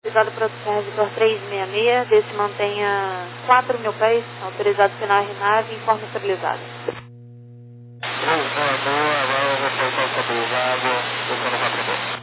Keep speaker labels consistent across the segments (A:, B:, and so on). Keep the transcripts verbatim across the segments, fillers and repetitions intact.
A: Autorizado para o reservador trezentos e sessenta e seis, desse mantenha quatro mil pés, autorizado final R nave em forma estabilizada.
B: trezentos e sessenta e seis, agora eu vou estar estabilizado, descendo quatro mil.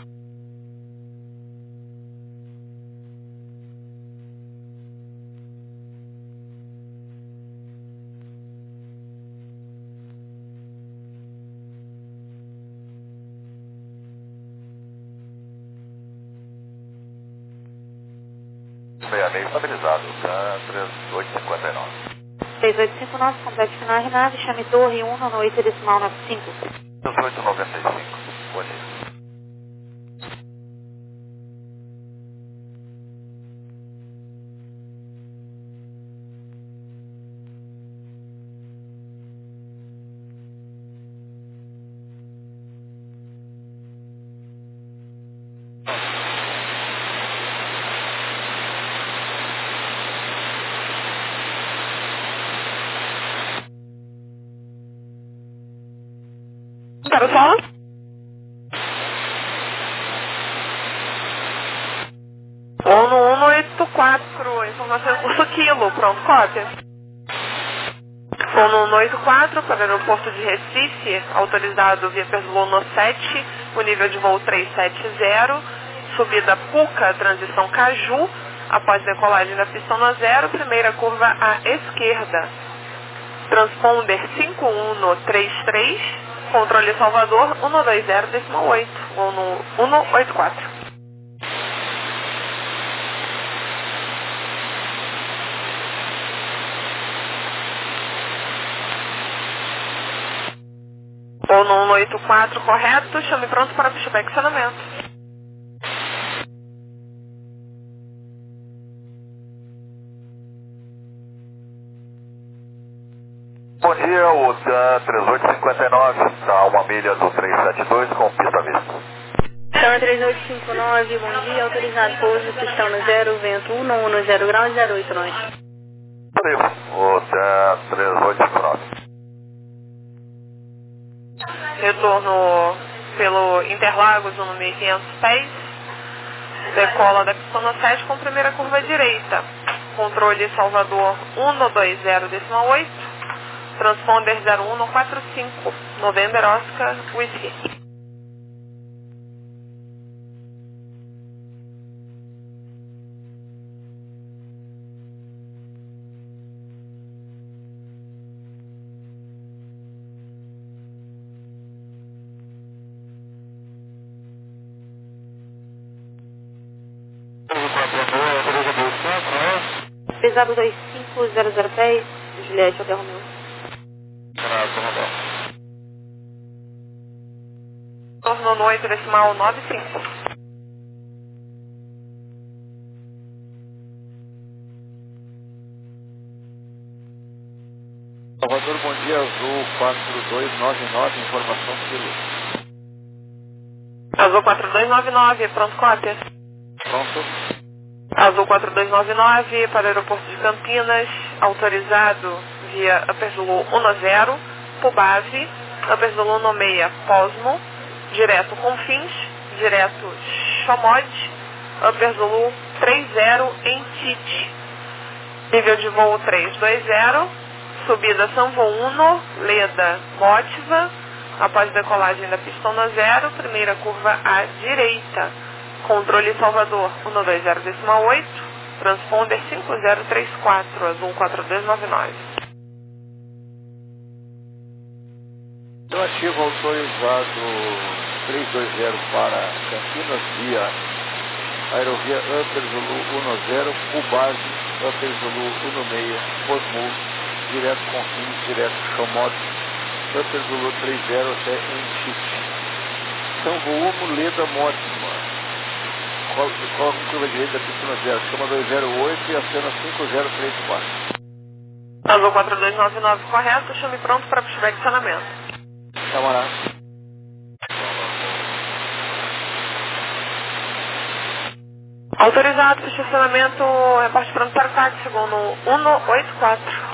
B: seis meio estabilizado, tá? três oito cinco nove.
A: três oito cinco nove, complete final R nave, chame torre um no oito decimal nove cinco.
B: dezoito noventa e cinco, bonito.
C: Quero só? um no um oito quatro, informação curso quilo, pronto, cópia. um no um oito quatro para o aeroporto de Recife, autorizado via Perluno sete, o nível de voo trezentos e setenta, subida Puca, transição Caju, após decolagem da pista no zero, primeira curva à esquerda. Transponder cinco um no trinta e três, controle Salvador um dois zero decimal oito, ou no um oito quatro. Ou no um oito quatro, correto, chame pronto para pushback acionamento.
B: Bom dia, o TAM três oito cinco nove, está uma milha do trezentos e setenta e dois com pista vista.
D: TAM três oito cinco nove, bom dia, autorizado pouso, pistão no zero, vento um no um no zero grau e zero oito nós.
B: Valeu, o TAM três oito cinco nove.
C: Retorno pelo Interlagos, um mil e quinhentos pés. Decola da pista no sete com primeira curva direita. Controle Salvador um dois zero decimal oito. Transponder zero um no quatro cinco. November Oscar Whiskey.
A: Pesado dois cinco zero zero pés, Juliette Hotel Romeu.
C: Retorno no oito decimal nove cinco.
B: Salvador, bom dia, Azul quatro dois nove nove, informação Kilo.
C: Azul quatro dois nove nove, pronto, cópia.
B: Pronto.
C: Azul quatro dois nove nove para o aeroporto de Campinas, autorizado via Upper Zulu um zero, Pubave, Upper Zulu no seis, Posmo, direto Confins, direto Chomod, Upper Zulu trinta em Tite. Nível de voo trezentos e vinte, subida São Uno, Leda, Motiva, após decolagem da pista no zero, primeira curva à direita. Controle Salvador um dois zero decimal oito, transponder cinco zero três quatro, Azul quatro dois nove nove.
B: Relativo autorizado trezentos e vinte para Campinas via Aerovia Upper Zulu um zero, Pubase, Upper Zulu um seis, Posmo, direto Confins, direto Chomot, Upper Zulu trinta até em Tite. São Volumo, Leda, Mótima. Coloca em curva direita da pista no zero, chama dois zero oito e acena cinco zero três quatro.
C: Azul quatro dois nove nove, correto, chame pronto para pushback acionamento.
B: Camarada.
C: Autorizado para estacionamento, reporte pronto para o táxi, segundo um oito quatro.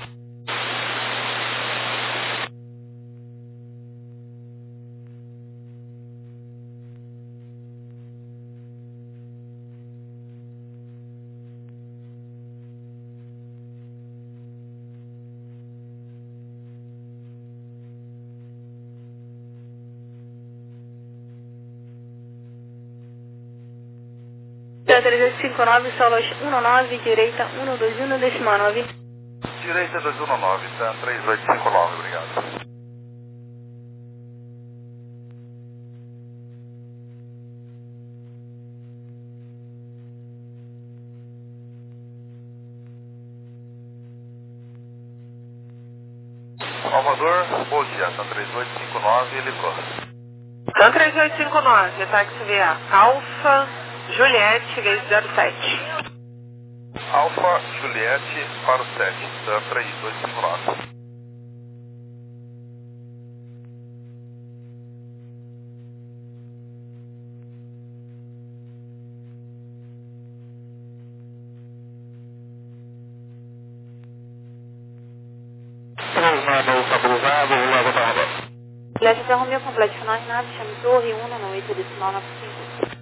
D: dia, três oito cinco nove, solos um nove, direita um dois um, decimal nove.
E: Direita dois um nove, tá? três oito cinco nove, obrigado. Salvador, bom dia, tá três oito cinco nove, ele livrou.
C: Tan três oito cinco nove, táxi via Alfa, Juliette, gate zero sete.
E: Alfa, Juliette, para o sete, Tan três oito cinco nove.
A: Juliette Até Romeu, completo final Renave, chame Torre um na oito, decimal nove cinco.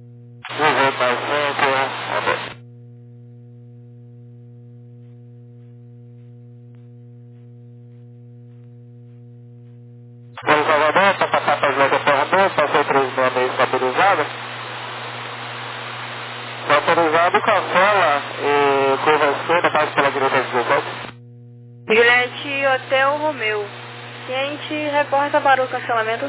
B: Em Salvador, para passar para as letras Romeu, passou três seis seis estabilizado. Autorizado, cancela e curva esquerda, passa pela direita dezessete.
D: Juliette Hotel Romeu. Ciente, reporta para o cancelamento.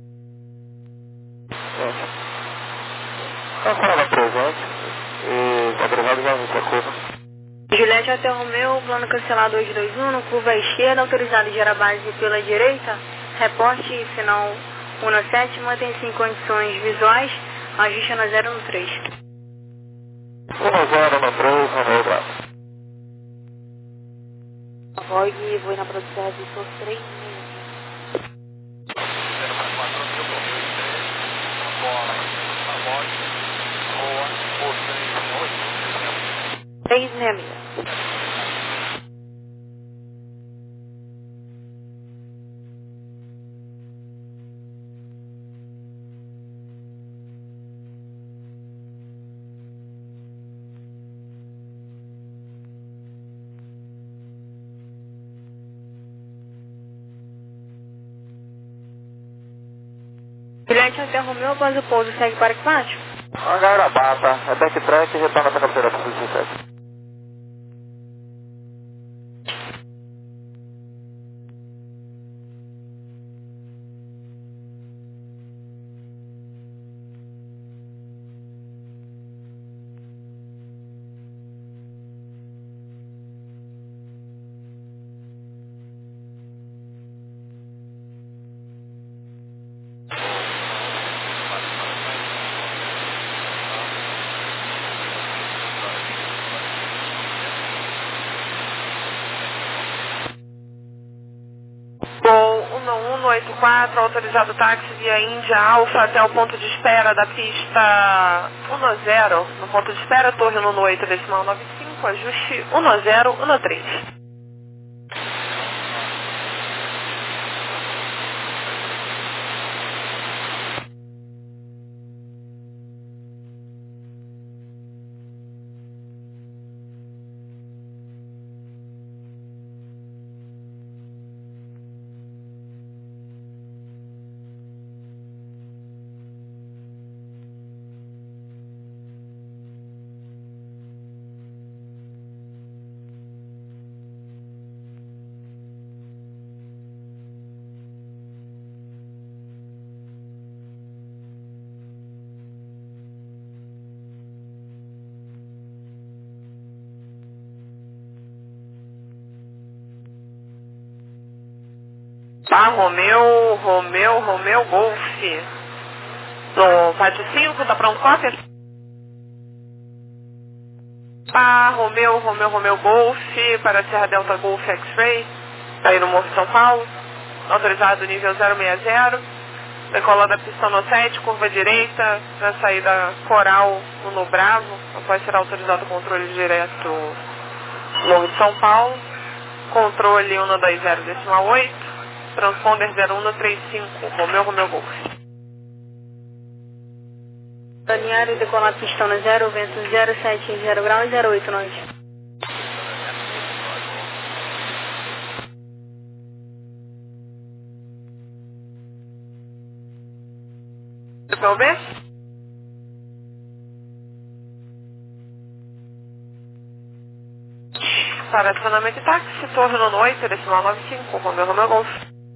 B: Cancela presente e autorizado já vai ser curva.
D: Juliette Hotel Romeu, plano cancelado dois dois um, curva esquerda, autorizado de base pela direita. Reporte final um sete, mantém-se em condições visuais, ajuste na zero um três.
B: um zero um três, Romeu Bravo.
A: Vogue, vou na produção de Tor três meia. três seis seis.
D: Juliette Hotel Romeu, após o pouso, segue para que pátio?
B: Agora bata, é backtrack e retorna para a cabeceira para o dezessete.
C: Gol um um oito quatro, autorizado táxi via Índia Alfa até o ponto de espera da pista um zero, no ponto de espera, torre um oito, decimal nove cinco, ajuste um zero um três. Tá, Romeu, Romeu, Romeu, Golf. No pátio cinco, tá pronto, cópia? Tá, Romeu, Romeu, Romeu, Golf, para a Serra Delta Golf X-Ray, tá aí no Morro de São Paulo, autorizado nível zero seis zero, decola da pista no sete, curva direita, na saída Coral no Bravo, após ser autorizado o controle direto Morro de São Paulo, controle um dois zero decimal oito, transponder zero um três cinco, Romeu, Romeu, Golf.
D: Balneário decolar pistão na zero, vento zero sete zero graus, zero oito noite.
C: P O B? Para acionamento de táxi, Torre Nono oito, decimal nove cinco, Romeu Romeu Golf.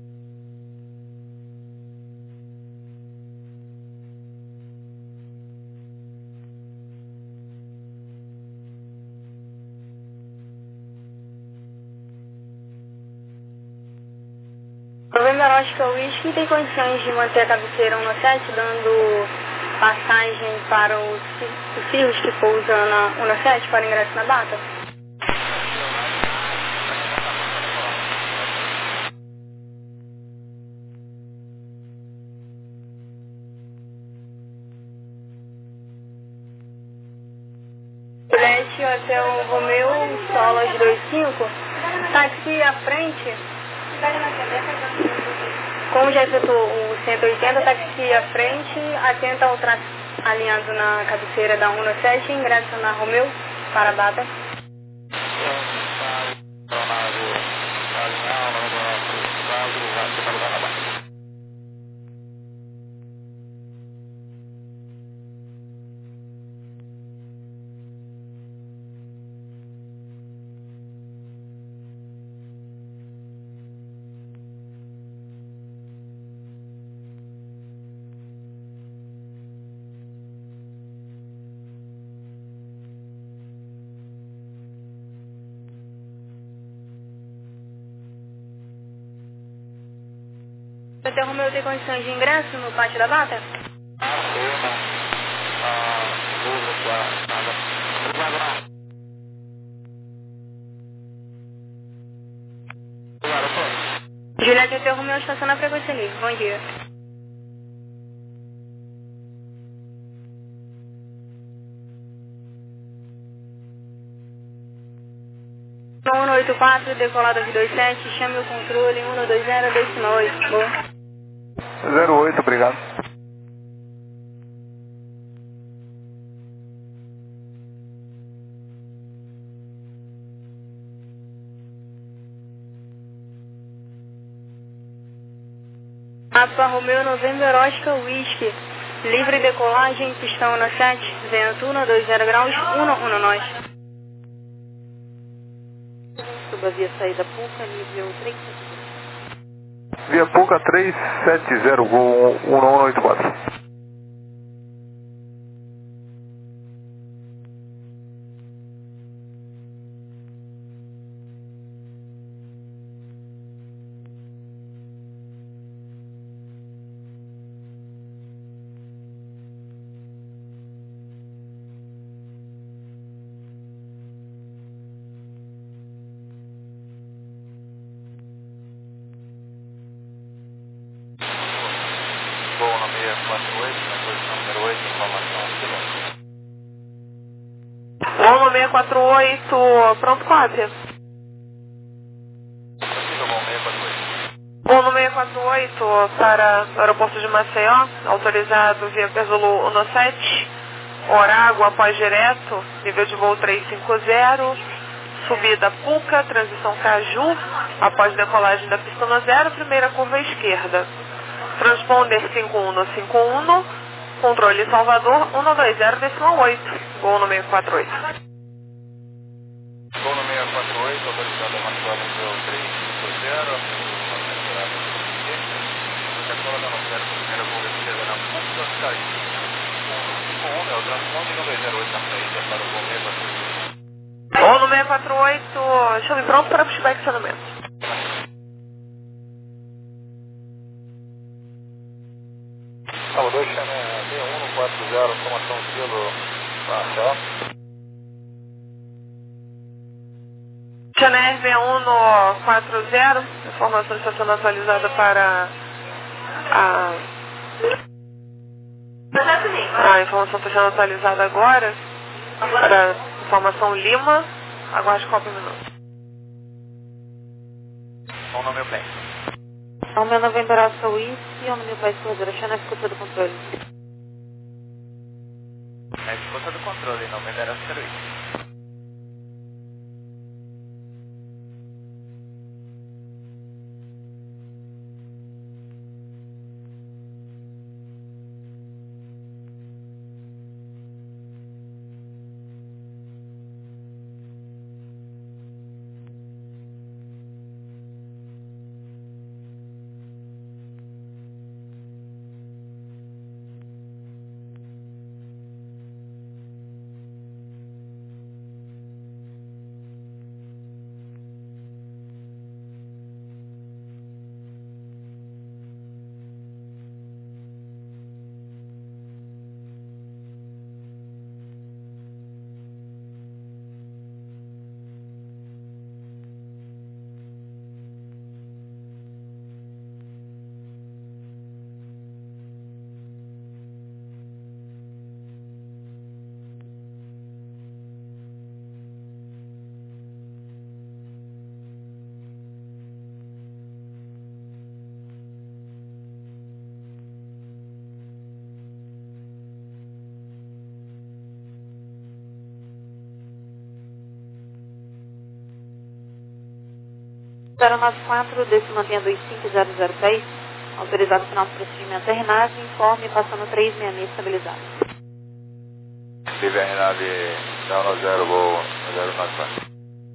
D: November Oscar Whisky tem condições de manter a cabeceira um no sete, dando passagem para os, os filhos que pousam na um no sete para ingresso na data? Juliette Hotel Romeu, Solas dois cinco, táxi à frente. Como já efetuou o cento e oitenta, táxi à frente, atenta ao traço alinhado na cabeceira da um no sete, ingressa na Romeu para a data. Hotel Romeu tem condições de ingresso no pátio da data? Juliette Hotel Romeu, estação na frequência livre. Bom dia. um no oito quatro, decolada de dois sete, chame o controle um no dois zero, decimal oito. Boa.
B: zero oito, obrigado.
D: Alfa Romeo November Oscar Whisky, livre decolagem, pistão um no sete, vento um no dois zero graus, um no um no nós.
A: Suba via saída Puca, nível três sete zero.
B: Via Puca três sete zero, Gol um um oito quatro.
E: Gol no seis quatro oito, na posição número oito, informação silêncio.
C: Gol no seis quatro oito, pronto quatro.
E: Prossiga, Gol seis quatro oito.
C: Gol no seis quatro oito para o aeroporto de Maceió, autorizado via Perzolo um no sete, Orágua após direto, nível de voo três cinco zero, subida Puca, transição Caju, após decolagem da pista no zero, primeira curva à esquerda. Transponder cinco um no cinco um, controle Salvador um no dois zero, decimal oito, Gol no seis quatro oito.
E: Gol no seis quatro oito, autorizado a manobra nível três cinco zero, decola da zero, primeira curva à esquerda na Puca, Caju. cinco um é o transponder no dois zero oito na frente, para o Gol seis quatro oito.
C: Gol no seis quatro oito, chame pronto para pushback acionamento.
E: Salvador, chame seis um quatro zero, informação selo Marcel.
C: Chanel V um no quatro zero, informação está sendo atualizada para a... A informação está sendo atualizada agora para informação Lima, aguarde quatro minutos.
E: Bom nome, meu bem.
A: Ao meu November Oscar Whisky, ao meu país corredora, Chanel ficou sob controle.
E: É, ficou sob controle, não me deram serviço.
A: zero nove quatro, desse mantém dois cinco zero zero pés, autorizado final do procedimento R N A V, informe passando três seis seis estabilizado.
B: Vive a R N A V zero zero, voo zero nove quatro.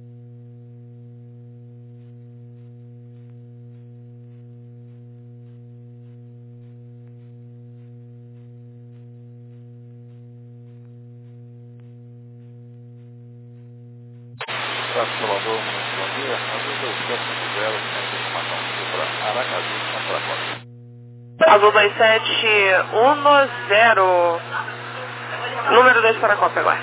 B: Salvador, bom dia. Azul dois sete zero, tem informação para Aracaju, Santa Costa.
C: Azul dois sete um zero, número dois para cópia agora.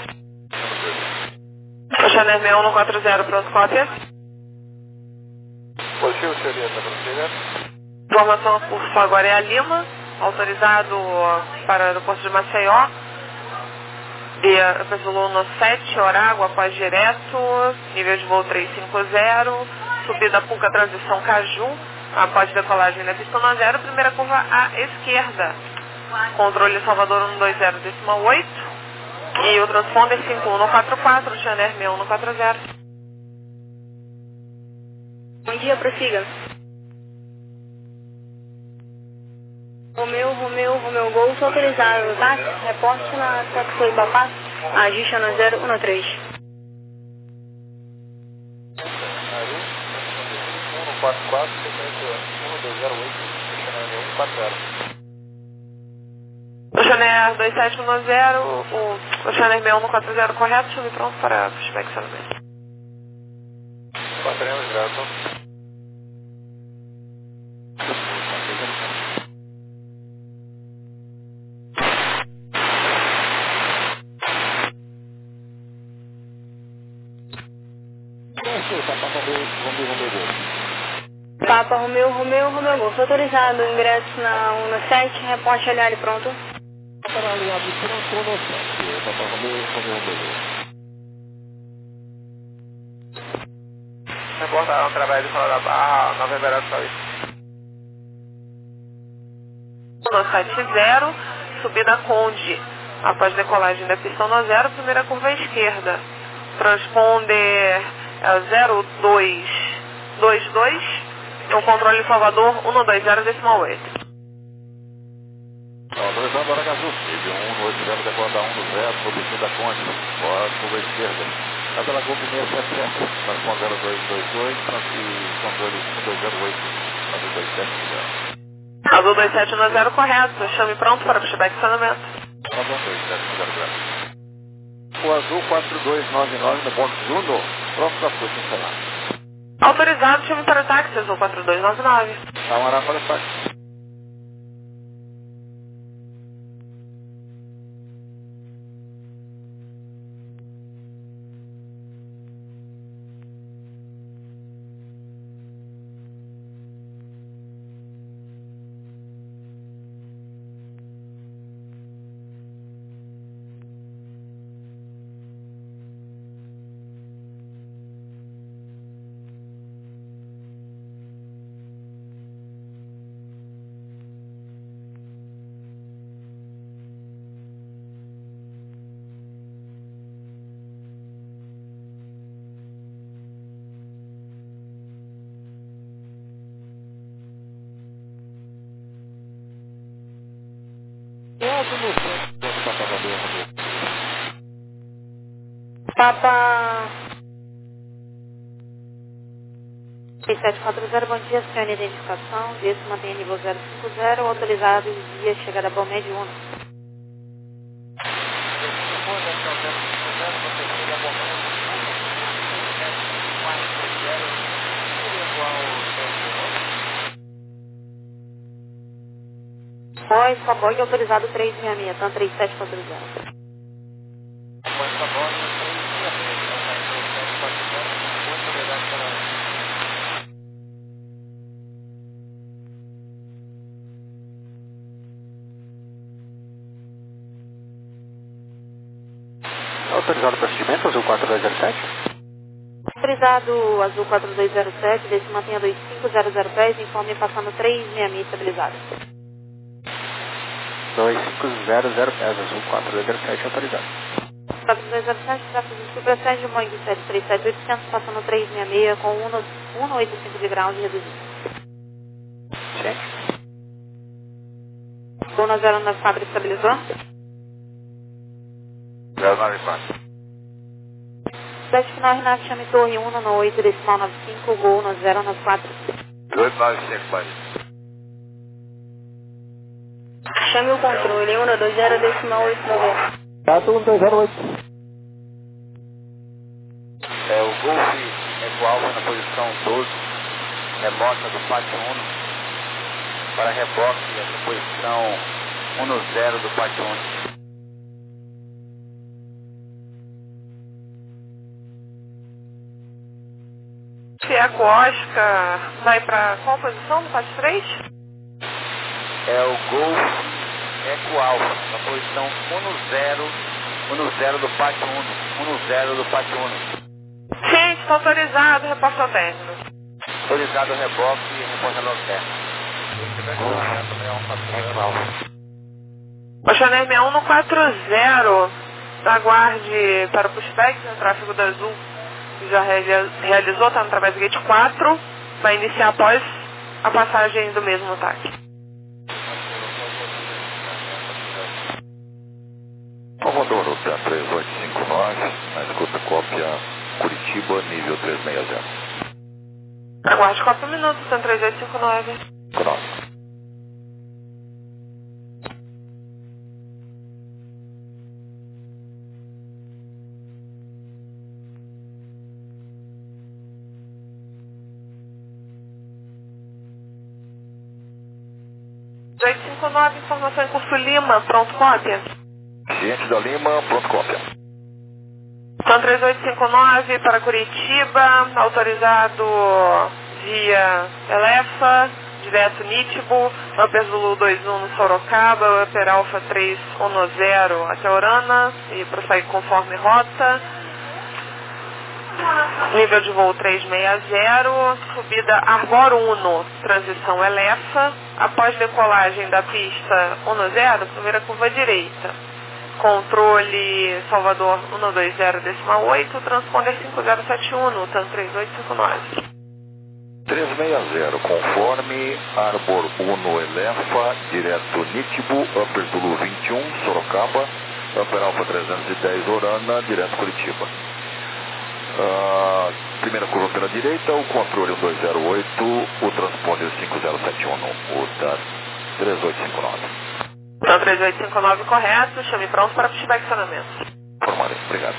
C: Chanel seis um quatro zero, pronto, cópia.
B: Positivo, seria da prosseguir.
C: Informação curso agora é a Lima, autorizado para o aeroporto de Maceió. Via Zulu no sete, Orágua, após direto, nível de voo trezentos e cinquenta, subida Puca, transição Caju, após decolagem na pista um zero, primeira curva à esquerda. Controle Salvador um dois zero, décima oito, e o transponder cinco um quatro quatro, Janer seis um quatro zero.
D: Bom dia, prossiga. Romeu, Romeu, Romeu Gol, sou autorizado no táxi, reporte na Taxi Babá, ajuste no zero um três.
B: um quatro quatro, um dois zero oito, um quatro zero.
C: O Chanel dois sete um zero, o, o Chanel seis um quatro zero correto, chame pronto para pushback somente.
B: Quatremos, graças.
D: Papa Romeu, Romeu, Romeu Gol, sou autorizado, ingresso na um sete, reporte aliado pronto.
B: Para aliado pronto no sete, Papa Romeu, Romeu Romeu.
C: Reportaram através do Fala da Barra, Nova Iberação. um sete zero, subida Conde, após decolagem da pista um zero, primeira curva à esquerda. Transponder é zero dois dois dois, o controle Salvador um dois zero, décima oito.
B: Autorizando Aracaju, nível um oito zero, decolada um zero, no bico da Conde, pós curva à esquerda. Está pela curva seis sete sete, transponder zero dois dois dois, e controle um dois zero oito, azul dois sete zero.
C: Azul dois sete um zero correto, chame pronto para pushback estacionamento.
B: Azul dois sete um zero. O azul quatro dois nove nove no ponto Juno, pronto para push encerrado.
C: Autorizado, chame para o táxi, azul quatro dois nove nove.
B: Amará para o táxi.
D: Papa
A: seis sete quatro zero, bom dia, senhor, identificação, desse mantém nível zero cinco zero, autorizado via chegada a Balmed um. Pois, Cowboy, autorizado três seis seis, então três sete quatro zero.
B: Autorizado procedimento, azul quatro dois zero sete.
A: Autorizado azul quatro dois zero sete, desse mantenha dois cinco zero zero pés, informe passando três seis seis estabilizado.
B: dois cinco zero zero pés, azul quatro dois zero sete, autorizado.
A: quatro dois zero sete, tráfego de Supra sete, Boeing sete três sete oitocentos, passando trezentos e sessenta e seis com um vírgula oitenta e cinco de grau de reduzido.
B: Gente.
A: Gol na zero na fábrica estabilizou.
E: zero nove quatro.
A: Sete final, Renato, chame torre um no oito, decimal nove cinco, gol no zero nove quatro.
E: oito nove cinco, pai.
D: Chame o controle um dois zero, decimal oito noventa.
B: Tato um dois zero oito.
E: É o Golf Eco Alfa na posição doze, rebota do pátio um. Para reboque, essa posição um no zero do pátio um.
C: Eco Oscar vai para qual posição do pátio três?
E: É o Golf Eco Alfa na posição um no zero, um no zero do pátio um, um no zero do pátio um.
C: Gente, está autorizado, reporte ao término.
E: Autorizado o reboque e reportado ao término. Eco Alfa.
C: Oceaner sessenta e um no quatro zero, aguarde para o pushback no tráfego da Azul. Já realizou, está no Traverse Gate quatro, vai iniciar após a passagem do mesmo ataque.
B: Comodoro T A três oito cinco nove, na escuta cópia Curitiba, nível trezentos e sessenta.
C: Aguarde quatro minutos, T A três oito cinco nove.
B: Pronto.
C: oito cinco nove, informação em curso Lima, pronto cópia.
B: Ciente da Lima, pronto cópia.
C: Então três oito cinco nove para Curitiba, autorizado via Elefa, direto Nítibo, Upper Zulu dois um no Sorocaba, Upper Alfa três um zero até Orana e prossegue conforme rota. Nível de voo trezentos e sessenta, subida Arbor um, transição Elefa, após decolagem da pista um zero, primeira curva direita. Controle Salvador um dois zero decimal oito, transponder cinco zero sete um, no T A M três oito cinco nove.
B: trezentos e sessenta, conforme Arbor um Elefa, direto Nítibo, Upper Zulu vinte e um, Sorocaba, Upper Alfa trezentos e dez Orana, direto Curitiba. Uh, primeira curva pela direita, o controle um dois zero oito, o transponder cinco zero sete um, o T A três oito cinco nove.
C: Então três oito cinco nove correto, chame pronto para pushback acionamento.
B: Formarei, obrigado.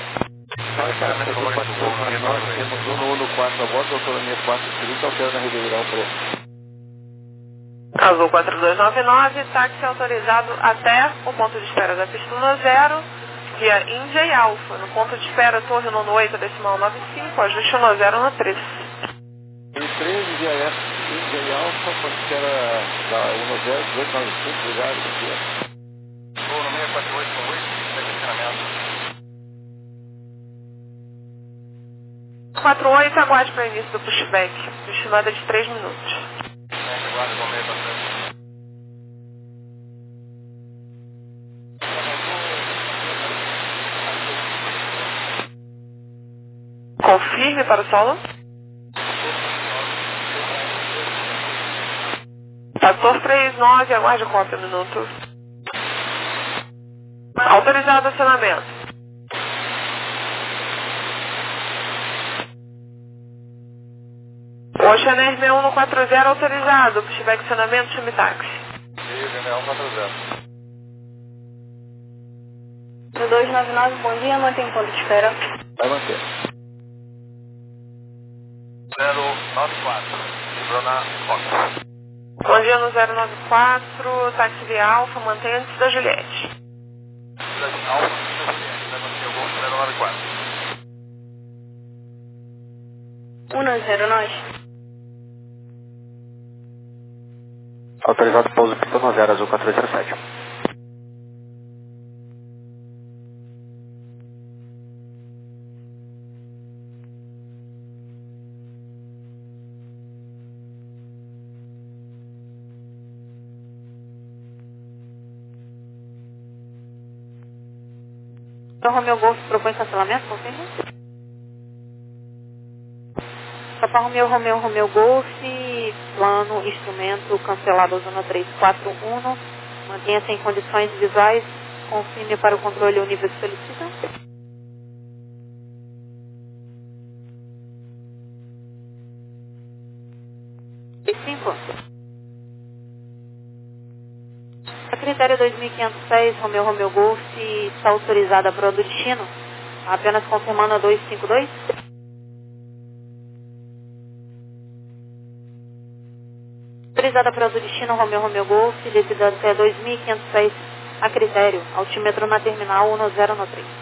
B: Nós temos um no um no quatro a bordo, autonomia quatro trinta, altera na Ribeirão Preto.
C: Azul quatro dois nove nove, táxi autorizado até o ponto de espera da pista um zero, via Índia e Alfa, no ponto de espera Torre nono oito, decimal nove cinco, ajuste um zero no três.
B: Em treze, via F, Índia e Alfa, ponto de espera da um zero, dezoito nove cinco, obrigado, bom dia.
E: Voo no seis quatro oito oito, estacionamento.
C: quatro oito, aguarde para o início do pushback, estimada de três minutos.
E: Aguarde, vou meio bastante.
C: Confirme para o solo. Fator três nove, aguarde quatro minutos. Autorizado acionamento. Oceaner sessenta e um no quatro zero autorizado. Pushback acionamento, chame táxi.
E: sessenta e um quatro zero.
D: No dois nove nove, bom dia, mantém ponto de espera.
B: Vai manter.
E: zero nove quatro, livrou na Fox.
C: Bom dia no zero nove quatro, táxi via Alfa, mantenha antes da Juliette.
E: Alfa, vai manter o gol zero nove quatro.
D: um zero nós.
B: Autorizado pouso pista um zero, azul quatro zero sete.
A: O Romeo Golf propõe cancelamento, confirma? Papa Romeo, Romeo, Romeo Golf, plano, instrumento, cancelado, zona três quatro um, mantenha-se em condições visuais, confirme para o controle o nível que solicita. cinco. A critério dois mil quinhentos e seis, Romeo, Romeo Golf, está autorizada para o destino, apenas confirmando a dois cinco dois. Autorizada para o destino, Romeo, Romeo Golf, descida até dois mil quinhentos e seis, a critério, altímetro na terminal um zero um três.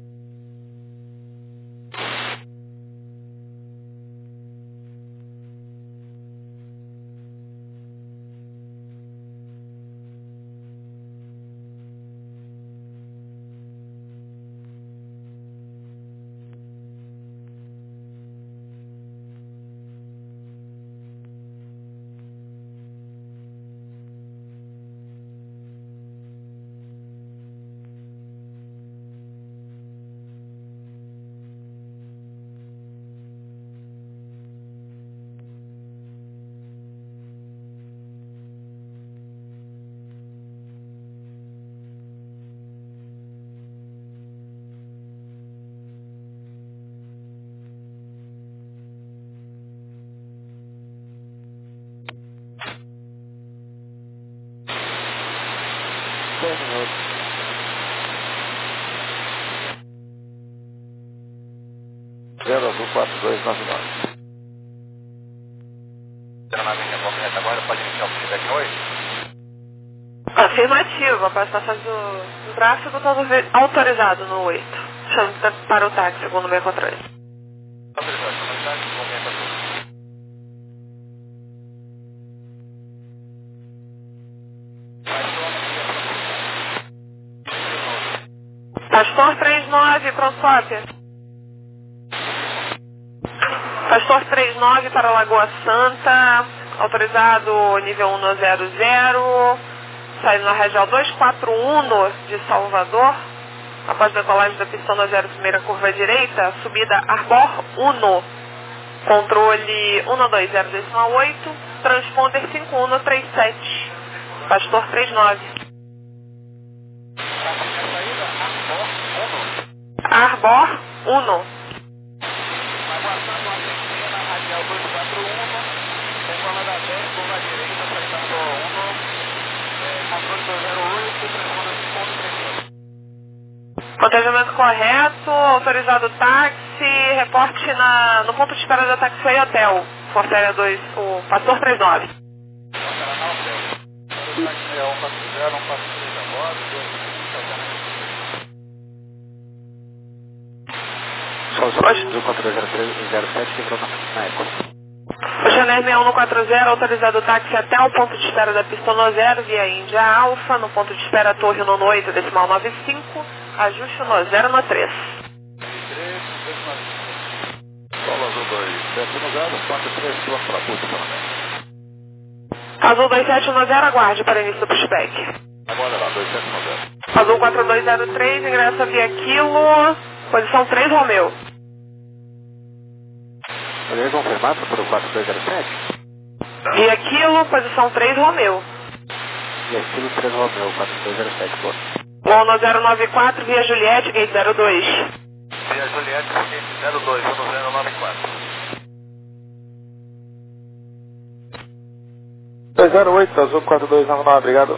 B: dez minutos. zero azul quatro dois nove nove.
E: Agora pode iniciar o feedback no oito?
C: Afirmativo, a participação do, do tráfego está autorizado no oito. Chama para o táxi, segundo o meu controle.
E: Autorizado, chama o táxi, movimento azul.
C: Pastor três nove, pronto, cópia. Pastor três nove para Lagoa Santa, autorizado nível um zero zero, saindo na regional dois quatro um de Salvador, após decolagem da pista um zero, primeira curva direita, subida Arbor um, controle um dois zero oito, transponder cinco um três sete, Pastor três nove. Arbor um. Contagiamento correto, autorizado táxi, reporte na, no ponto de espera da Taxiway Hotel, Força Aérea dois, o Pastor três nove.
B: Só os dois do quatro dois zero três zero sete que entrou na Eco.
C: O Chanel seis um quatro zero, autorizado táxi até o ponto de espera da pista no zero, via Índia Alfa, no ponto de espera Torre no oito, decimal nove cinco, ajuste no zero no três.
B: Solo azul dois sete um zero, quatro três, pronto para a pista também.
C: Azul dois sete um zero, aguarde para início do pushback.
B: Agora lá, dois sete um zero.
C: Azul quatro dois zero três, ingressa via Kilo, posição três Romeu.
B: Aliás, confirmado para o quatro dois zero sete?
C: Via Kilo, posição três Romeu.
B: E aquilo três Romeu, quatro dois zero sete, pô.
C: Lona zero nove quatro, via Juliette, gate zero dois.
E: Via Juliette, gate zero dois, um zero nove quatro.
B: dois zero oito, azul quatro dois nove nove, obrigado.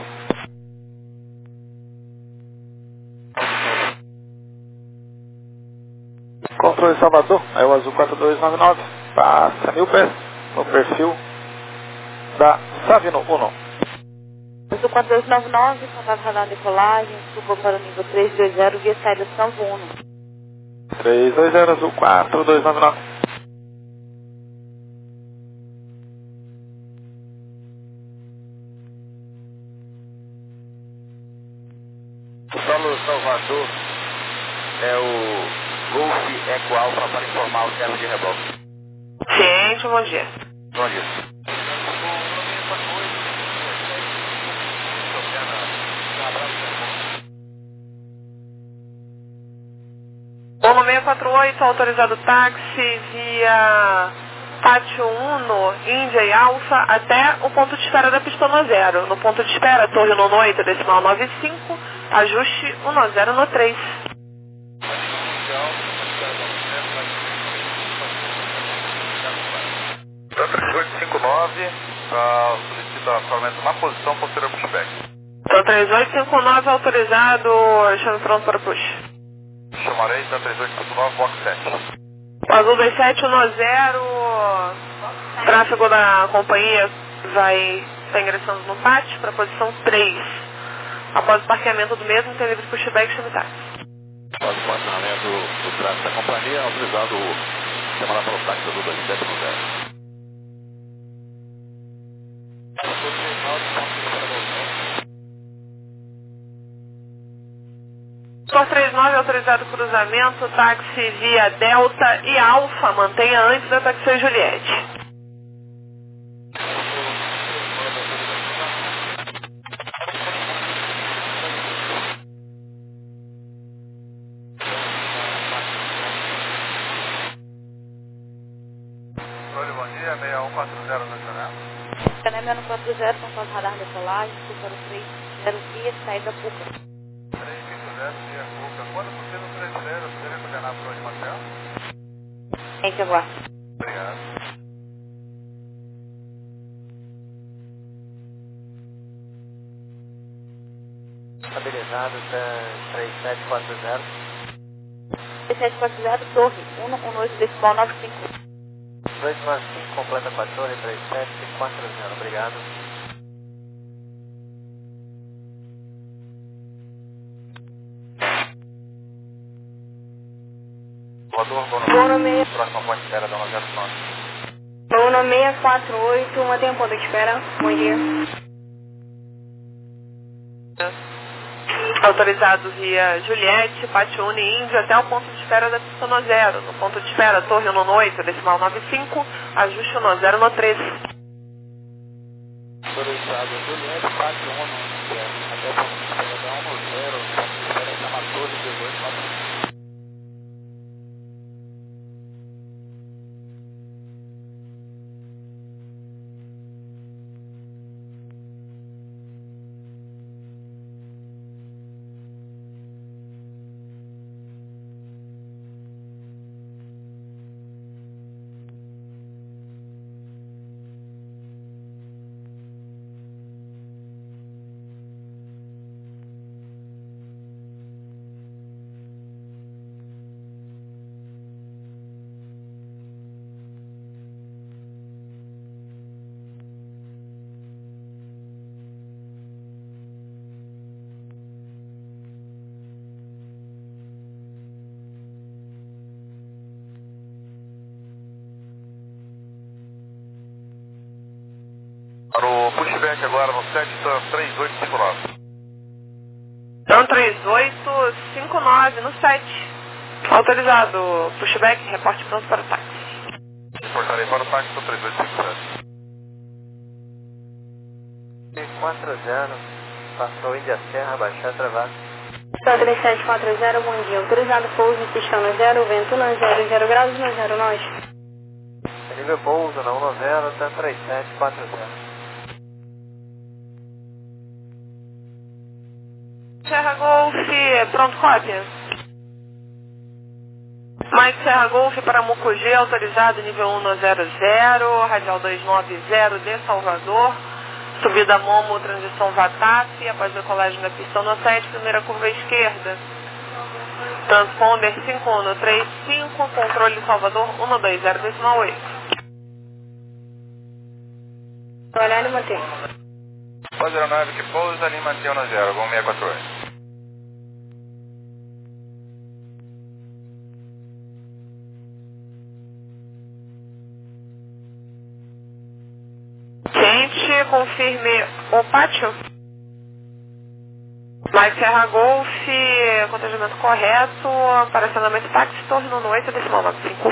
B: Controle Salvador, é o azul quatro dois nove nove, passa mil pés no perfil da Savino um.
A: Azul quatro dois nove nove, contato radar decolagem, suba para o nível três dois zero, via saída São Bruno.
B: três dois zero, azul quatro dois nove nove.
E: Solo Salvador é o Golf Eco Alfa para informar o servo de reboque.
C: Gente, bom dia.
E: Bom dia.
C: no seis quatro oito, autorizado táxi via Pátio Uno, Índia e Alfa, até o ponto de espera da Pistona Zero. No ponto de espera, Torre Nono oito, decimal nove cinco, ajuste um zero no três.
E: três oito cinco nove, uh, solicita somente uma posição posterior pushback.
C: Então três oito cinco nove autorizado, chame pronto para push.
E: Chamarei da três oito cinco nove, box sete.
C: Azul dois sete um zero, tráfego da companhia vai estar ingressando no pátio para a posição três. Após o parqueamento do mesmo, tem livre pushback e chame táxi.
B: Após o parqueamento do tráfego da companhia, autorizado chamar para o táxi do dois sete um zero.
C: Por trinta e nove, autorizado cruzamento, táxi via Delta e Alfa, mantenha antes da táxi Juliette.
E: Oi, bom dia, seis um quatro zero nacional.
A: Canem seis um quatro zero, com as radar de decolagem, para o três zero via, saída Puca.
E: três cinco zero, via Cuca. Quando possível, brasileiro, poderia coordenar por hoje, Marcelo?
A: Em que aguarda.
E: Obrigado. Estabilizado, três sete quatro zero.
A: três sete quatro zero, Torre, um oito, decimal nove cinco.
E: dois nove cinco, completa com a torre, três sete quatro zero. Obrigado. Voador,
D: Bono meia-
E: próxima ponte de espera da zero nove.
D: Bono seis quatro oito, mantenha ponto de espera. Bom dia.
C: Autorizado via Juliette, Pátio Uno e Índia até o ponto de espera da Pistona Zero. No ponto de espera, Torre Nono oito, decimal nove cinco, ajuste um zero no três.
E: Autorizado Juliette, Pátio Uno, até o ponto de espera da um zero, ponto de espera da Torre dezoito quatro cinco. Para o pushback agora no sete, três oito cinco nove.
C: Então três oito cinco nove no sete. Autorizado, pushback, reporte pronto para o táxi.
E: Reportarei para o táxi do três oito cinco sete. seis quatro zero, passou Índia Serra, baixar travado.
D: três sete quatro zero, bom dia. Autorizado pouso, Pistona Zero, vento um zero, zero graus, um zero nós.
E: Nível pouso na um zero, tá três sete quatro zero.
C: Serra Golf, pronto, cópia. Mike Serra Golf para Mucugê, autorizado nível um zero zero, radial duzentos e noventa de Salvador, subida Momo, transição Vatap, após a decolagem da pista no sete, primeira curva esquerda. Transponder cinco um três cinco, controle Salvador um dois zero decimal oito.
D: Olhar e manter.
E: Pode aeronave que pousa, Lima T um zero, vamos seis quatro oito.
C: Gente, confirme o pátio. Mike Serra Golf, contagiamento correto, para acionamento táxi, Torre Nono oito, decimal nove cinco.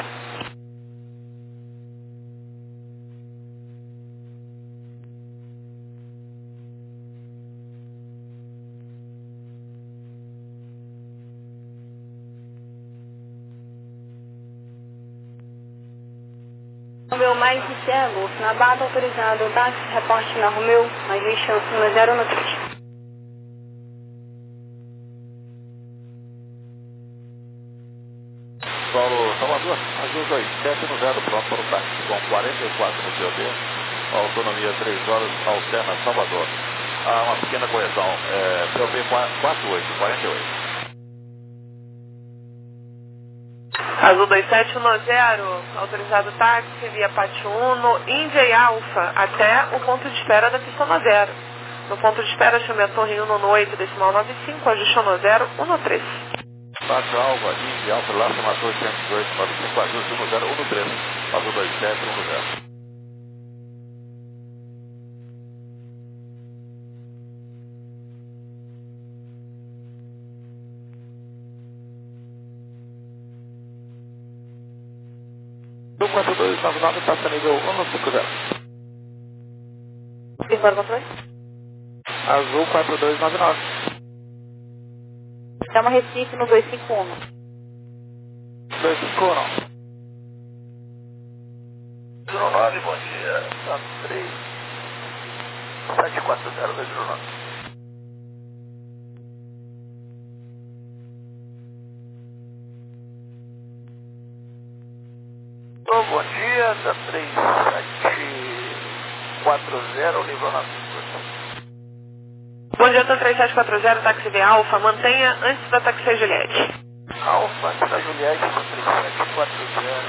D: Romeu mais de Sierra Golf, na barra autorizado, táxi, reporte na Romeu, ajuste um zero no três.
B: Paulo Salvador, Azul dois sete no zero, pronto para o táxi com quarenta e quatro no C O D, autonomia três horas, alterna Salvador. Há uma pequena correção, é, P O B quatro oito, quarenta e oito.
C: Azul dois sete um zero, autorizado táxi via Pátio Uno, Índia e Alfa, até o ponto de espera da pista um zero. No ponto de espera, chame a torre um no oito, decimal nove cinco, ajuste um zero, um três.
B: Pátio Alva, Índia, Alfa, Laço, Matou, cento e dezoito, nove cinco, ajuste um zero, um três, Azul dois sete um zero. quatro dois nove nove, passa nível um cinco zero.
A: Informa controle.
B: Azul quatro dois nove nove.
A: Chama Recife no dois cinco um.
B: dois cinco um. zero nove, bom dia. três sete quatro zero dois zero nove. Oh, bom dia, da três sete quatro zero, livrou na
C: Bom dia, da três sete quatro zero, táxi via Alfa, mantenha antes da táxi Juliette.
B: Alfa, da Juliette, da três sete quatro zero.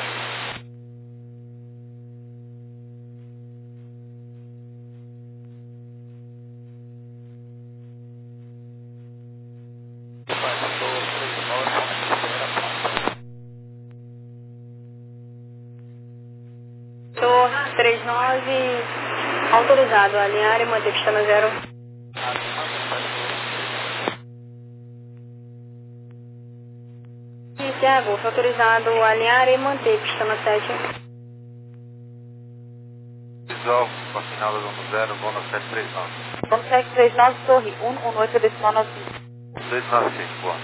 D: três nove, autorizado, alinhar e manter pista no zero. Sierra Golf, autorizado, alinhar e manter pista no sete.
E: Visual, com a final da um zero, voo no sete três nove.
A: Vamos sete três nove, torre um, um oito, decimal nove cinco.
E: dois nove cinco, boa.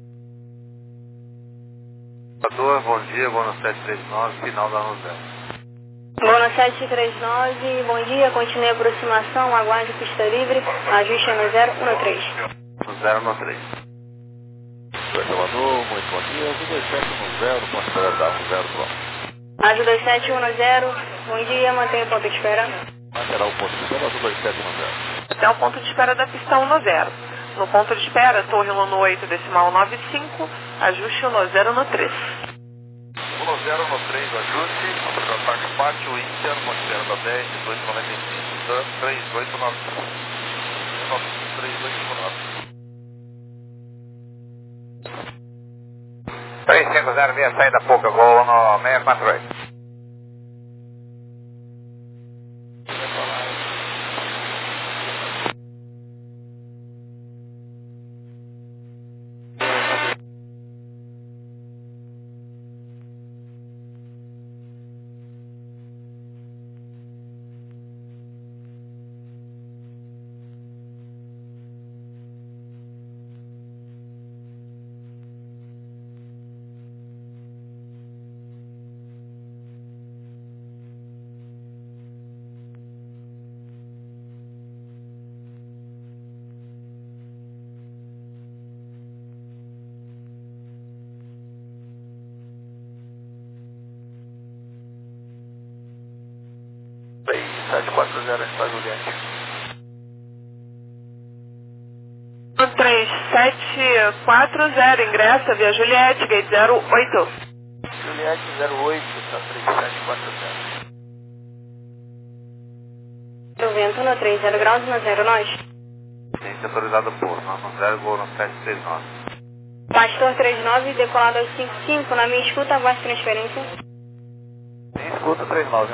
E: Salvador, bom dia, voo no sete três nove, final da um zero.
D: Voo no sete três nove, bom dia, continue a aproximação, aguarde pista livre, ajuste no zero um três.
E: No zero no três.
B: Salvador, muito bom dia. Azul dois sete um zero, ponto de espera da um zero, pronto.
D: Azul dois sete um zero, bom dia, mantenha o ponto de espera.
B: Manterá o ponto de espera, Azul dois sete um zero.
C: Até o ponto de espera da pista um zero. No ponto de espera, torre um no oito, decimal nove cinco, ajuste um zero no três.
B: um zero no três, ajuste, ataque pátio, Índia, ponto de espera da dez, dezoito noventa e cinco, três oito nove três oito nove.
E: três cinco zero, via saída pouca, gol no seis quatro oito.
B: sete quatro zero, está Juliette.
C: três sete quatro zero, ingressa via Juliette, gate zero oito.
B: Juliette zero oito, está três sete quatro zero.
D: O vento no três zero graus no zero nós.
E: Ciência autorizada por no zero, gol no sete três nove.
D: Pastor três nove, decolado aos cinco cinco, na minha escuta, aguarde transferência.
B: Tem escuta três nove.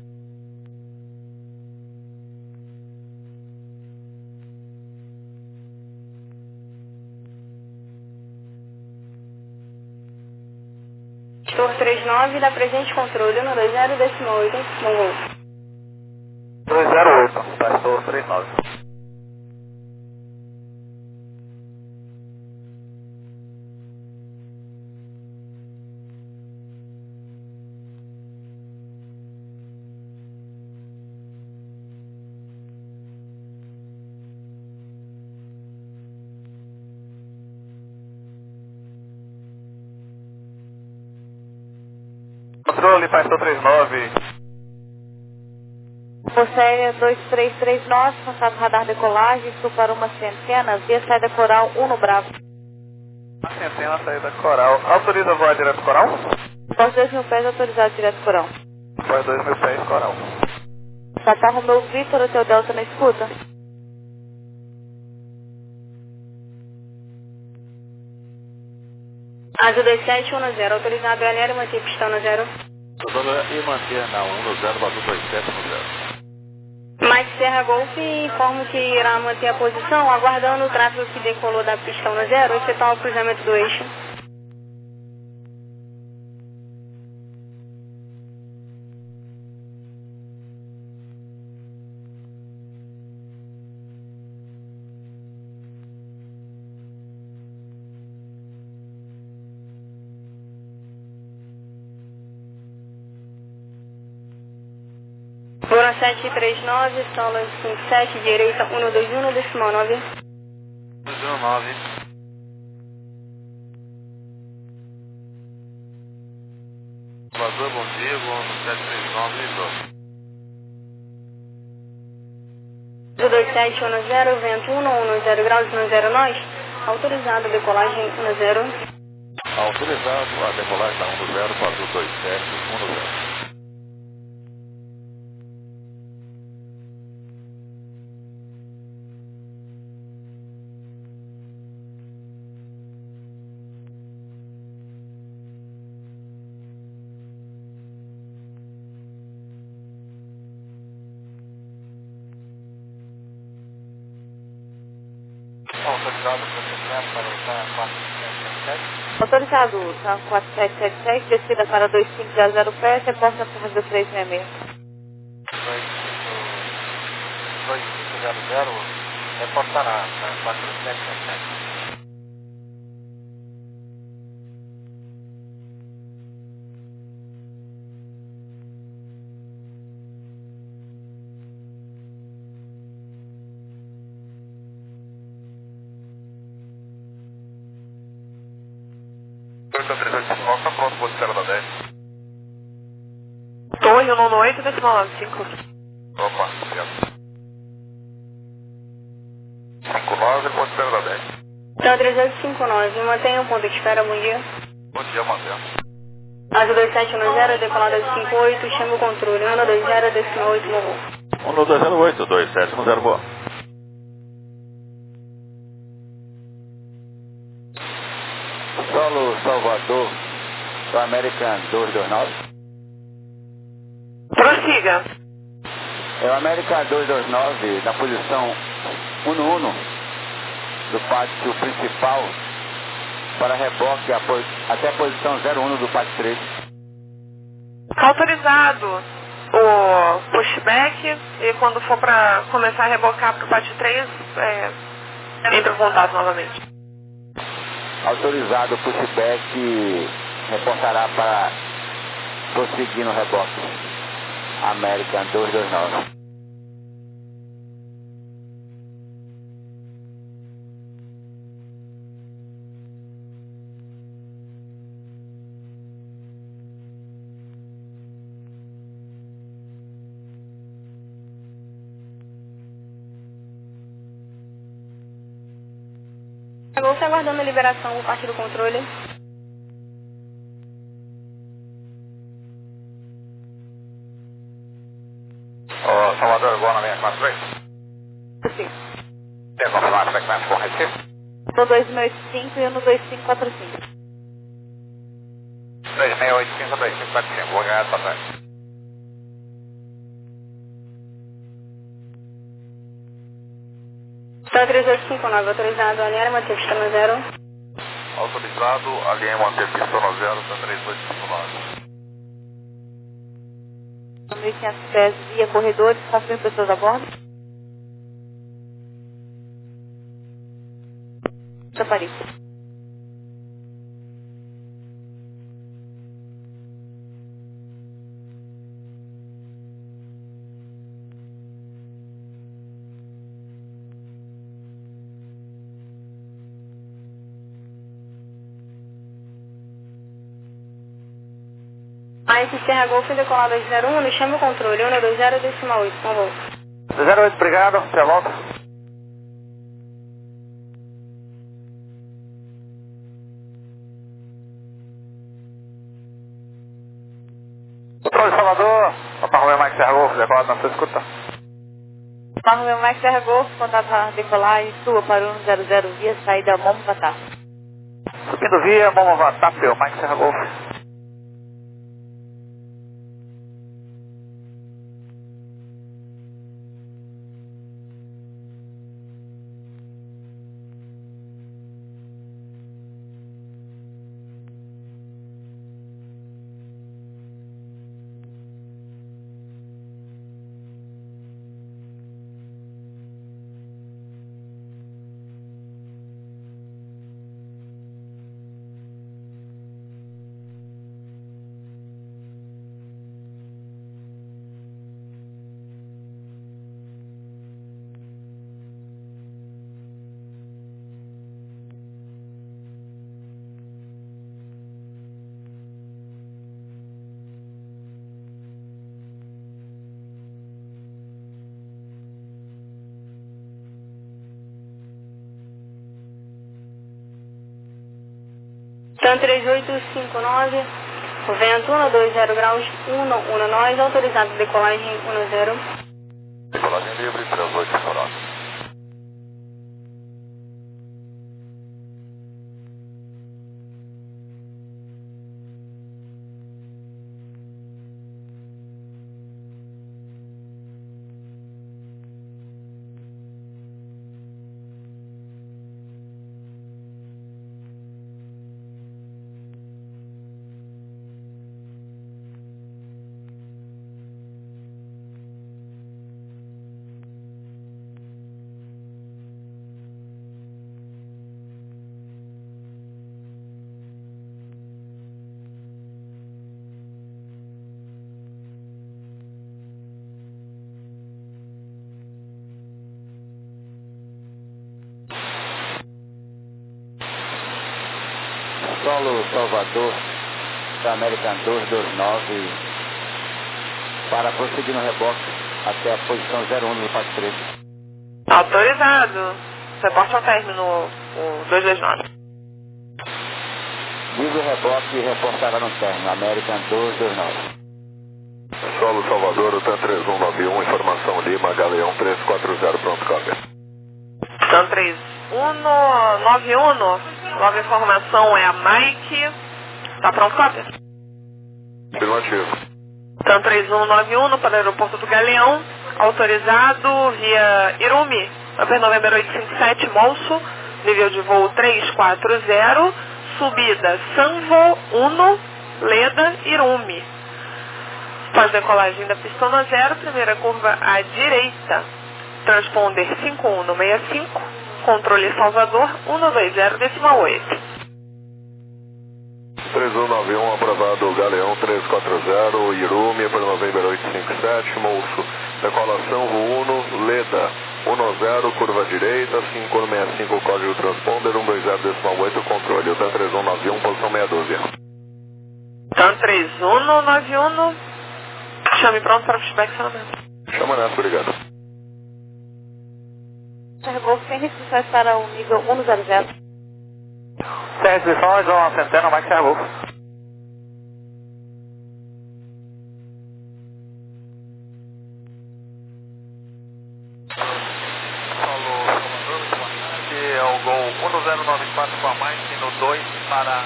D: Pastor três nove, da presente controle no dois zero, decimal oito, bom voo.
B: dois zero oito, Pastor três nove.
E: Controle, Python trinta e nove.
A: Força dois três três nove, contato radar decolagem, sul para uma centena, via saída coral um no Bravo.
E: Uma centena, saída coral. Autoriza voar direto coral?
A: Força dois mil pés, autorizado direto coral.
E: Voz dois mil pés, coral.
A: Tata Romeu Vitor, Hotel Delta na escuta.
D: Azul dois sete um zero, autorizado L L, manter pistão no zero.
B: E manter na um no zero, Azul dois sete no zero.
D: Mike Serra Golf, informo que irá manter a posição, aguardando o tráfego que decolou da pistão no zero, efetuar o cruzamento do eixo. Bruna sete três nove, sola cinco sete, direita um dois um, decimal nove.
E: Decimal nove. Vazou, bom dia, vou no sete três nove, doze.
D: Azul dois sete um zero, vento um, um zero graus, um zero nós, autorizado decolagem um zero.
B: Autorizado a decolagem da um no zero, Azul dois sete um no zero.
E: Autorizado procedimento para o TAM quatro sete sete sete.
A: Autorizado, TAM quatro sete sete sete, descida para dois cinco zero zero pés, reporta para o três seis seis.
E: dois cinco zero zero, reportará TAM quatro sete sete sete. Está pronto, vou esperar da dez.
C: Torre um oito, decimal nove cinco.
E: Opa, certo. cinco nove, vou esperar da dez.
D: Então três oito cinco nove, mantenha o ponto de espera, bom dia.
E: Bom dia, mantendo.
D: Azul dois sete um zero, decolada cinco oito, chama o controle, um dois zero, decimal oito, morro.
B: um no dois zero oito, dois sete um zero, boa.
E: Solo Salvador, do American dois dois nove.
C: Prossiga.
E: É o American dois dois nove, na posição um no um do pátio principal, para reboque até a posição zero um do pátio três.
C: Autorizado o pushback e quando for para começar a rebocar para o pátio três, é, entra em contato novamente.
E: Autorizado o pushback, reportará para prosseguir no reboque. American dois dois nove.
D: Agora está aguardando a liberação por parte do controle.
E: Ô, Salvador, boa na minha quatro três.
A: Sim.
E: Tem confirmar a frequência com Recife?
A: No dois mil e cinco e no dois cinco quatro cinco.
E: três seis oito cinco, dois cinco quatro cinco, vou ganhar essa frente.
D: Então três oito cinco nove, autorizado, alinhar e manter pista no zero.
E: Autorizado, alinhar e manter pista no zero, tá três oito cinco nove.
A: mil e quinhentos pés via corredores, confirme pessoas a bordo. Paris.
D: Mike Serra Golf decolado dois zero um, chame o controle, um dois zero, decimal oito, por favor.
E: dois zero oito, obrigado, até volta. Controle Salvador, Papa Romeo Mike Serra Golf, decolado na sua escuta.
A: Papa Romeo Mike Serra Golf, contato para decolar e sua para um zero zero via saída Momo Vatap.
E: Subindo via, Momo Vatap, Mike Serra Golf.
D: Então três oito cinco nove, o vento um dois zero graus, um um nós, autorizado decolagem um zero.
B: Decolagem livre, três oito cinco nove.
E: Solo Salvador, da American dois dois nove, para prosseguir no reboque até a posição zero um do Pato três.
C: Autorizado. Reporte ao término, o dois dois nove.
E: Diz o reboque e reportará no término, American dois dois nove.
B: Solo Salvador, o TAM três um nove um, informação Lima, Galeão três quatro zero, pronto, cópia.
C: TAM três um nove um, nova informação é a Mike. Tá pronto, cópia?
B: Afirmativo.
C: TAM três um nove um para o aeroporto do Galeão, autorizado via Irumi, Upper November oito cinco sete, Molso, nível de voo três quatro zero, subida Sanvo um, Leda, Irumi. Faz decolagem da pistona zero, primeira curva à direita, transponder cinco um seis cinco, controle Salvador um dois zero, decimal oito.
B: três um nove um, aprovado Galeão três quatro zero, Irumi, para November oito cinco sete, Molso, decolação Runo, Leda, um zero, curva direita, cinco um seis cinco, código transponder, um dois zero, decimal oito, controle, o TAM três um nove um, posição seis doze.
C: TAM três um nove um, chame pronto para feedback e acionamento.
B: Chama nessa, obrigado.
A: Serra sem restrições para o nível um zero zero.
E: Sem restrições, uma centena, Mike Serra Golf.
B: Solo Salvador, boa tarde, é o Gol um zero nove quatro com a Mike no dois para...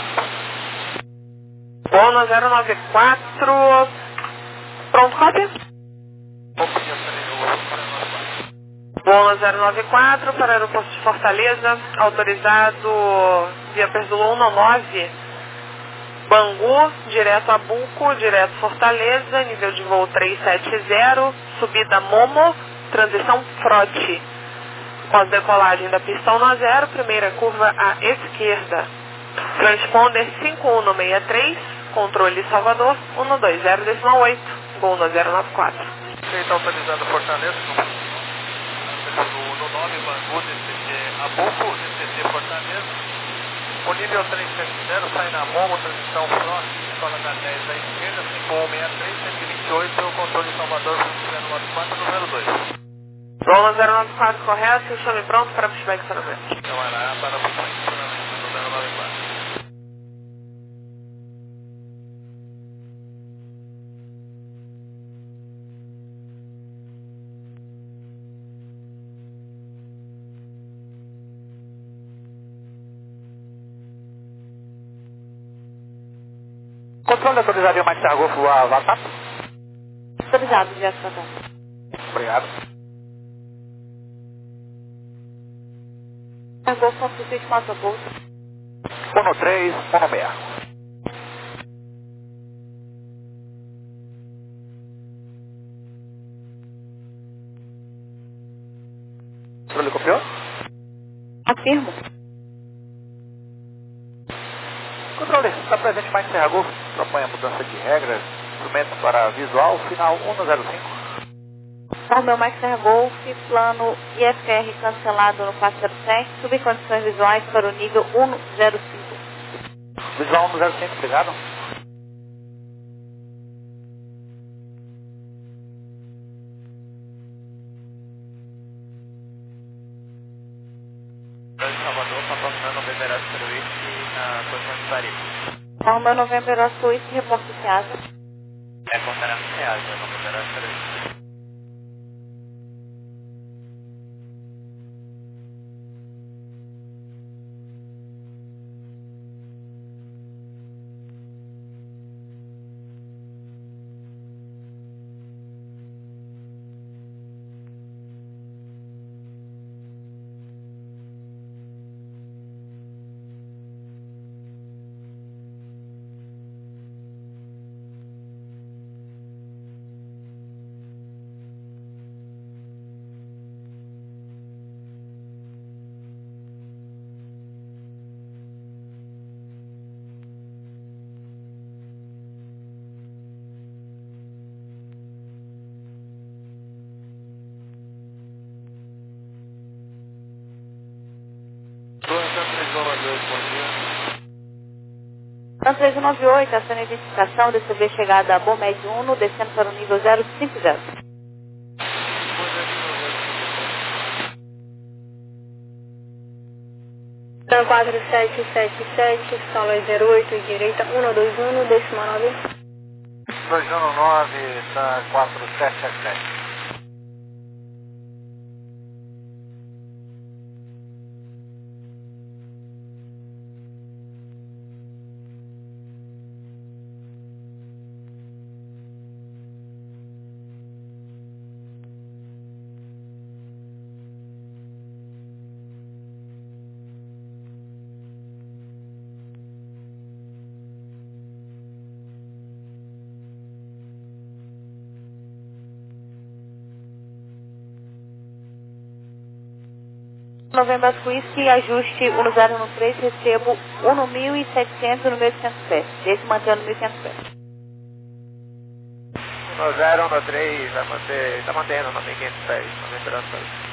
C: Gol zero nove quatro, pronto, cópia? Gol zero nove quatro para o aeroporto de Fortaleza, autorizado via Perzulo um nove, Bangu, direto a Buco, direto Fortaleza, nível de voo três sete zero, subida Momo, transição Frote. Pós decolagem da pista um zero, primeira curva à esquerda. Transponder cinco um seis três, controle Salvador um dois zero, decimal oito, Gol zero nove quatro.
B: Feito autorizado Fortaleza, no nove, Bangu, D C C Abuco, D C C Fortaleza. O nível três sete zero sai na Momo, transição Frote. escola da dez à esquerda, cinco um seis três, cento e vinte e oito, controle de Salvador, zero nove quatro, número dois.
C: Lula zero nove quatro, correto, chame pronto para pushback estacionamento.
B: Então vai lá para o estacionamento do zero nove quatro.
E: Controle autorizaria mais Serra Golfo a WhatsApp?
A: Autorizado, Direto Platão.
E: Obrigado.
A: Cargou com Francisco de Mata Bolsa.
E: um três, um seis. Controle copiou?
A: Afirmo.
E: Controle, está presente mais Serra Golfo, propõe a mudança de regras, instrumentos para visual, final um zero cinco.
A: O meu Max Serra Golf, plano I F R cancelado no quatro zero sete, subcondições visuais para o nível um zero cinco.
E: Visual um zero cinco, obrigado.
B: Salvador, patrocinando o Beberás Peruíche na posição de Paris.
A: O meu November Oscar Whisky, reporte Seasa.
B: É, contará no reais, né, no Beberás Peruíche.
A: Então três um nove oito, essa é a identificação, D C B chegada a Bom Médio um, descendo para o nível zero cinco zero.
D: quatro sete sete sete, sala zero oito, direita um dois um, décima nove.
E: dois um nove, tá quatro sete sete sete.
A: Novembro Whisky, ajuste um zero um três, recebo um mil e setecentos no mil oitocentos pés. Esse mantendo mil e oitocentos pés.
B: um zero um três, vai manter, está mantendo no mil e quinhentos pés, não lembrando para isso.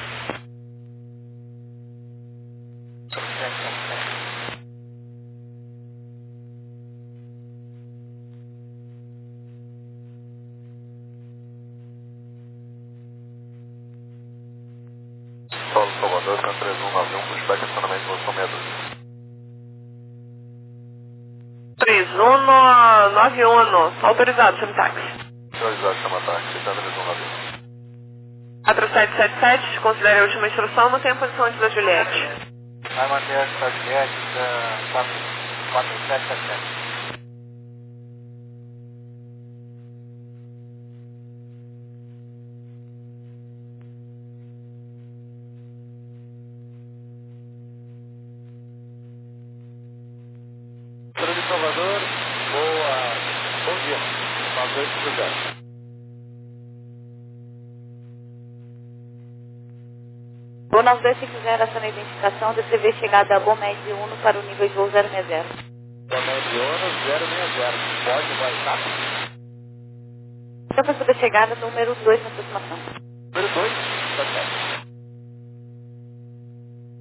B: Solo Salvador, três um nove um, pushback estacionamento posição sessenta e dois.
C: três um nove um, autorizado, chame táxi.
B: Autorizado, chama táxi, três um nove um.
C: quatro sete sete sete, considere a última instrução, mantém a posição antes da Juliette.
E: Vai manter a Juliette, quatro sete sete sete.
B: de Salvador, boa, bom dia, nove oito por zero.
A: Voo nove dois cinco zero, ação na identificação, D C V chegada a Bom Médio um para o nível de voo zero seis zero.
B: Bom Médio um, zero seis zero, pode vai
A: Então, para a chegada, número dois na aproximação.
B: Número dois, tá certo.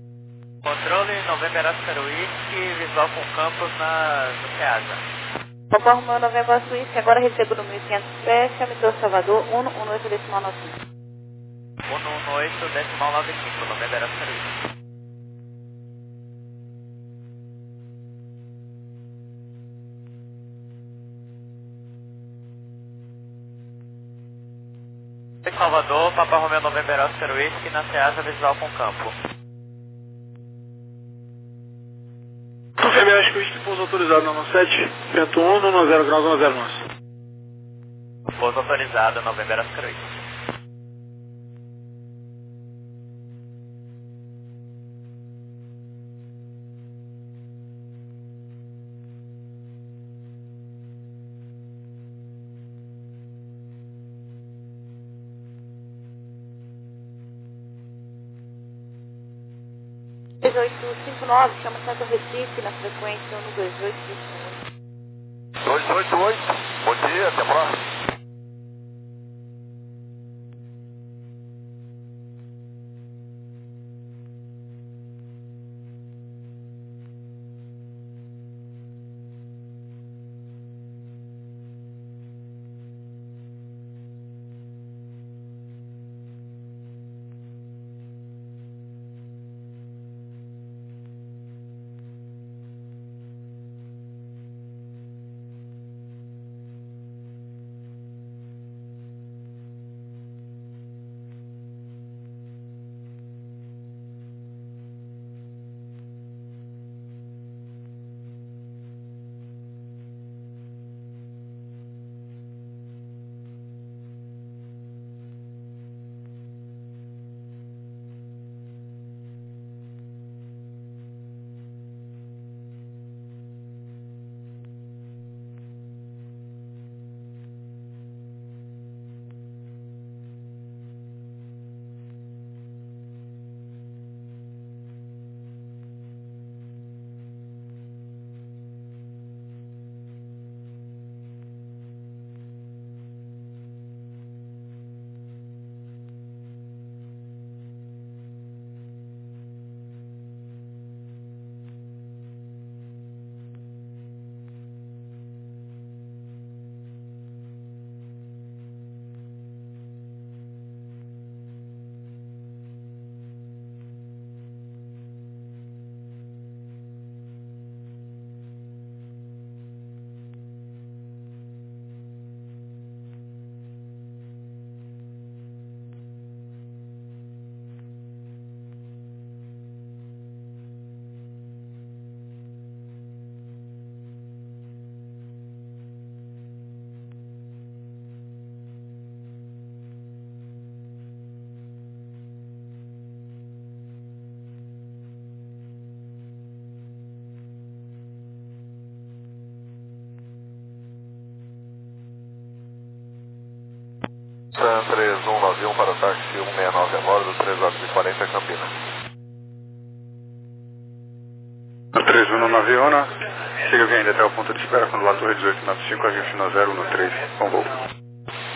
B: Controle November Oscar Whisky, visual com campos na, no Ceasa.
A: Papa Romeo November Suíça, agora recebo no mil e quinhentos pés, Chamidor Salvador, cento e dezenove decimal nove cinco.
F: cento e dezenove decimal nove cinco, November Oscar Suíça. Salvador, Papa Romeo November Oscar Whisky, na Ceasa visual com campo.
G: November Oscar Whisky, pouso autorizado no sete, vento um, no zero graus, no zero nós.
F: Pouso autorizado, November Oscar Whisky.
A: dois oito cinco nove, chama Santo Recife, na frequência um dois oito dois
B: dois oito oito, bom dia, até a próxima. San três um nove um para o táxi cento e sessenta e nove a bordo, três horas e quarenta, Campinas.
G: três um nove um, siga vindo até o ponto de espera, quando o Torre dezoito noventa e cinco, a gente no zero um três, com voo.